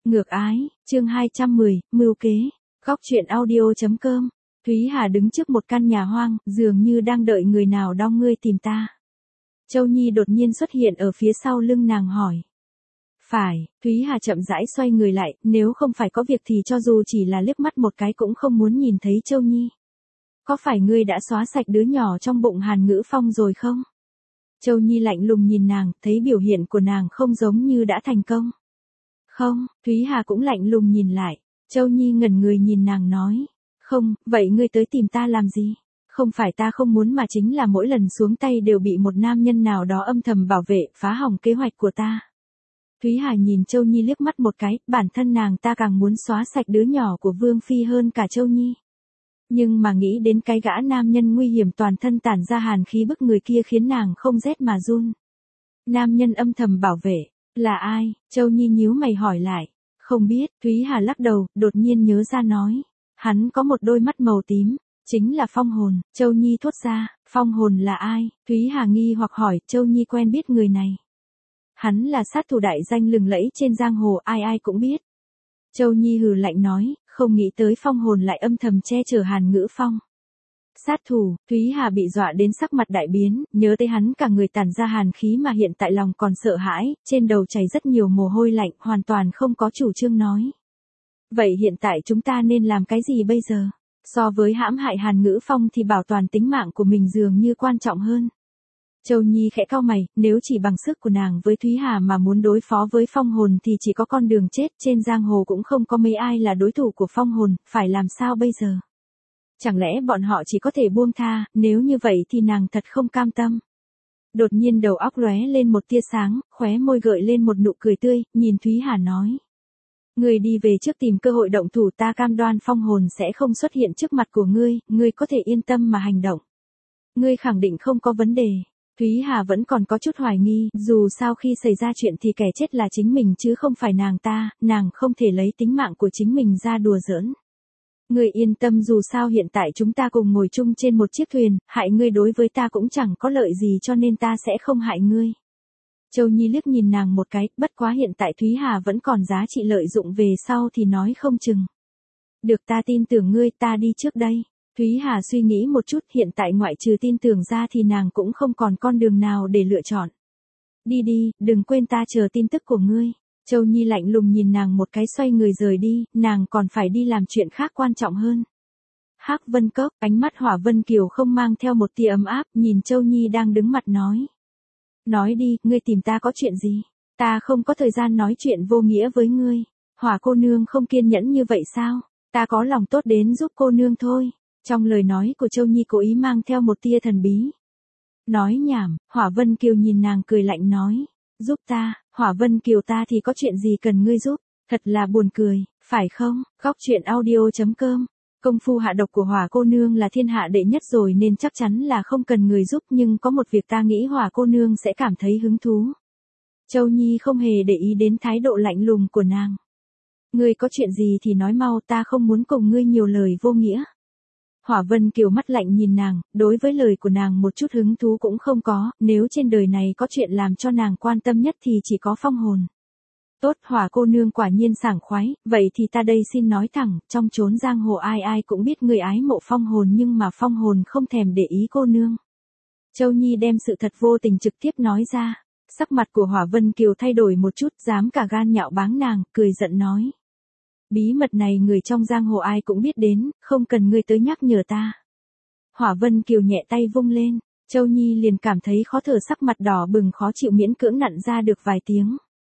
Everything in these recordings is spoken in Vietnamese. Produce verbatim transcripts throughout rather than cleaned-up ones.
Ngược ái, chương hai trăm mười, mưu kế. Góc truyện audio.com. Thúy Hà đứng trước một căn nhà hoang, dường như đang đợi người nào đó ngươi tìm ta. Châu Nhi đột nhiên xuất hiện ở phía sau lưng nàng hỏi. Phải, Thúy Hà chậm rãi xoay người lại, nếu không phải có việc thì cho dù chỉ là liếc mắt một cái cũng không muốn nhìn thấy Châu Nhi. Có phải ngươi đã xóa sạch đứa nhỏ trong bụng Hàn Ngữ Phong rồi không? Châu Nhi lạnh lùng nhìn nàng, thấy biểu hiện của nàng không giống như đã thành công. Không, Thúy Hà cũng lạnh lùng nhìn lại. Châu Nhi ngẩn người nhìn nàng nói. Không, vậy ngươi tới tìm ta làm gì? Không phải ta không muốn mà chính là mỗi lần xuống tay đều bị một nam nhân nào đó âm thầm bảo vệ, phá hỏng kế hoạch của ta. Thúy Hà nhìn Châu Nhi liếc mắt một cái, bản thân nàng ta càng muốn xóa sạch đứa nhỏ của Vương Phi hơn cả Châu Nhi. Nhưng mà nghĩ đến cái gã nam nhân nguy hiểm toàn thân tản ra hàn khí bức người kia khiến nàng không rét mà run. Nam nhân âm thầm bảo vệ, là ai? Châu Nhi nhíu mày hỏi lại. Không biết, Thúy Hà lắc đầu, đột nhiên nhớ ra nói. Hắn có một đôi mắt màu tím, chính là Phong Hồn. Châu Nhi thốt ra, Phong Hồn là ai? Thúy Hà nghi hoặc hỏi, Châu Nhi quen biết người này. Hắn là sát thủ đại danh lừng lẫy trên giang hồ, ai ai cũng biết. Châu Nhi hừ lạnh nói, không nghĩ tới Phong Hồn lại âm thầm che chở Hàn Ngữ Phong. Sát thủ, Thúy Hà bị dọa đến sắc mặt đại biến, nhớ tới hắn cả người tản ra hàn khí mà hiện tại lòng còn sợ hãi, trên đầu chảy rất nhiều mồ hôi lạnh, hoàn toàn không có chủ trương nói. Vậy hiện tại chúng ta nên làm cái gì bây giờ? So với hãm hại Hàn Ngữ Phong thì bảo toàn tính mạng của mình dường như quan trọng hơn. Châu Nhi khẽ cau mày, nếu chỉ bằng sức của nàng với Thúy Hà mà muốn đối phó với Phong Hồn thì chỉ có con đường chết, trên giang hồ cũng không có mấy ai là đối thủ của Phong Hồn, phải làm sao bây giờ? Chẳng lẽ bọn họ chỉ có thể buông tha, nếu như vậy thì nàng thật không cam tâm. Đột nhiên đầu óc lóe lên một tia sáng, khóe môi gợi lên một nụ cười tươi, nhìn Thúy Hà nói. Ngươi đi về trước tìm cơ hội động thủ, ta cam đoan Phong Hồn sẽ không xuất hiện trước mặt của ngươi, ngươi có thể yên tâm mà hành động. Ngươi khẳng định không có vấn đề. Thúy Hà vẫn còn có chút hoài nghi, dù sao khi xảy ra chuyện thì kẻ chết là chính mình chứ không phải nàng ta, nàng không thể lấy tính mạng của chính mình ra đùa giỡn. Ngươi yên tâm, dù sao hiện tại chúng ta cùng ngồi chung trên một chiếc thuyền, hại ngươi đối với ta cũng chẳng có lợi gì cho nên ta sẽ không hại ngươi. Châu Nhi liếc nhìn nàng một cái, bất quá hiện tại Thúy Hà vẫn còn giá trị lợi dụng, về sau thì nói không chừng. Được, ta tin tưởng ngươi, ta đi trước đây. Thúy Hà suy nghĩ một chút, hiện tại ngoại trừ tin tưởng ra thì nàng cũng không còn con đường nào để lựa chọn. Đi đi, đừng quên ta chờ tin tức của ngươi. Châu Nhi lạnh lùng nhìn nàng một cái xoay người rời đi, nàng còn phải đi làm chuyện khác quan trọng hơn. Hắc Vân Cốc, ánh mắt Hỏa Vân Kiều không mang theo một tia ấm áp, nhìn Châu Nhi đang đứng mặt nói. Nói đi, ngươi tìm ta có chuyện gì? Ta không có thời gian nói chuyện vô nghĩa với ngươi. Hỏa cô nương không kiên nhẫn như vậy sao? Ta có lòng tốt đến giúp cô nương thôi. Trong lời nói của Châu Nhi cố ý mang theo một tia thần bí. Nói nhảm, Hỏa Vân Kiều nhìn nàng cười lạnh nói. Giúp ta, Hỏa Vân Kiều, ta thì có chuyện gì cần ngươi giúp? Thật là buồn cười, phải không? Góc truyện audio.com. Công phu hạ độc của Hỏa cô nương là thiên hạ đệ nhất rồi nên chắc chắn là không cần người giúp, nhưng có một việc ta nghĩ Hỏa cô nương sẽ cảm thấy hứng thú. Châu Nhi không hề để ý đến thái độ lạnh lùng của nàng. Ngươi có chuyện gì thì nói mau, ta không muốn cùng ngươi nhiều lời vô nghĩa. Hỏa Vân Kiều mắt lạnh nhìn nàng, đối với lời của nàng một chút hứng thú cũng không có, nếu trên đời này có chuyện làm cho nàng quan tâm nhất thì chỉ có Phong Hồn. Tốt, Hỏa cô nương quả nhiên sảng khoái, vậy thì ta đây xin nói thẳng, trong chốn giang hồ ai ai cũng biết người ái mộ Phong Hồn, nhưng mà Phong Hồn không thèm để ý cô nương. Châu Nhi đem sự thật vô tình trực tiếp nói ra, sắc mặt của Hỏa Vân Kiều thay đổi một chút, dám cả gan nhạo báng nàng, cười giận nói. Bí mật này người trong giang hồ ai cũng biết đến, không cần ngươi tới nhắc nhở ta. Hỏa Vân Kiều nhẹ tay vung lên, Châu Nhi liền cảm thấy khó thở, sắc mặt đỏ bừng khó chịu, miễn cưỡng nặn ra được vài tiếng.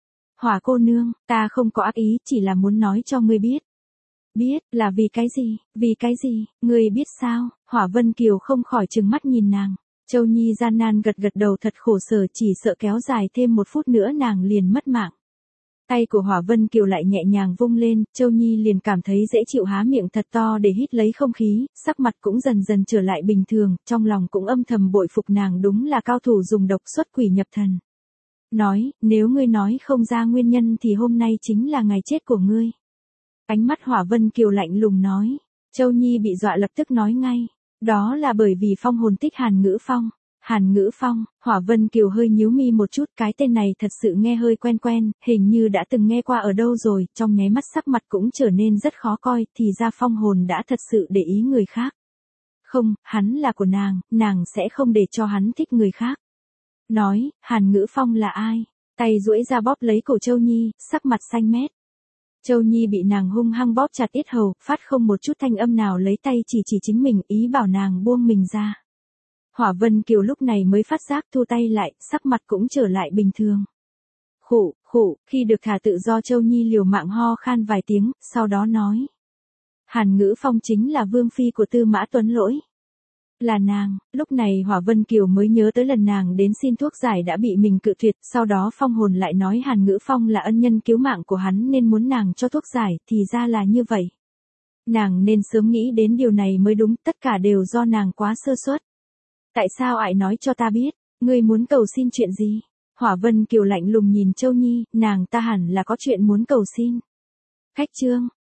Hỏa cô nương, ta không có ác ý, chỉ là muốn nói cho ngươi biết. Biết, là vì cái gì, vì cái gì, ngươi biết sao? Hỏa Vân Kiều không khỏi trừng mắt nhìn nàng. Châu Nhi gian nan gật gật đầu, thật khổ sở, chỉ sợ kéo dài thêm một phút nữa nàng liền mất mạng. Tay của Hỏa Vân Kiều lại nhẹ nhàng vung lên, Châu Nhi liền cảm thấy dễ chịu, há miệng thật to để hít lấy không khí, sắc mặt cũng dần dần trở lại bình thường, trong lòng cũng âm thầm bội phục nàng, đúng là cao thủ dùng độc xuất quỷ nhập thần. Nói, nếu ngươi nói không ra nguyên nhân thì hôm nay chính là ngày chết của ngươi. Ánh mắt Hỏa Vân Kiều lạnh lùng nói. Châu Nhi bị dọa lập tức nói ngay. Đó là bởi vì Phong Hồn thích Hàn Ngữ Phong. Hàn Ngữ Phong, Hỏa Vân Kiều hơi nhíu mi một chút, cái tên này thật sự nghe hơi quen quen, hình như đã từng nghe qua ở đâu rồi, trong nháy mắt sắc mặt cũng trở nên rất khó coi, thì ra Phong Hồn đã thật sự để ý người khác. Không, hắn là của nàng, nàng sẽ không để cho hắn thích người khác. Nói, Hàn Ngữ Phong là ai? Tay duỗi ra bóp lấy cổ Châu Nhi, sắc mặt xanh mét. Châu Nhi bị nàng hung hăng bóp chặt yết hầu, phát không một chút thanh âm nào, lấy tay chỉ chỉ chính mình, ý bảo nàng buông mình ra. Hỏa Vân Kiều lúc này mới phát giác thu tay lại, sắc mặt cũng trở lại bình thường. Khụ, khụ, khi được thả tự do Châu Nhi liều mạng ho khan vài tiếng, sau đó nói. Hàn Ngữ Phong chính là vương phi của Tư Mã Tuấn Lỗi. Là nàng, lúc này Hỏa Vân Kiều mới nhớ tới lần nàng đến xin thuốc giải đã bị mình cự tuyệt, sau đó Phong Hồn lại nói Hàn Ngữ Phong là ân nhân cứu mạng của hắn nên muốn nàng cho thuốc giải, thì ra là như vậy. Nàng nên sớm nghĩ đến điều này mới đúng, tất cả đều do nàng quá sơ suất. Tại sao ải nói cho ta biết, ngươi muốn cầu xin chuyện gì? Hỏa Vân Kiều lạnh lùng nhìn Châu Nhi, nàng ta hẳn là có chuyện muốn cầu xin. Khách trương,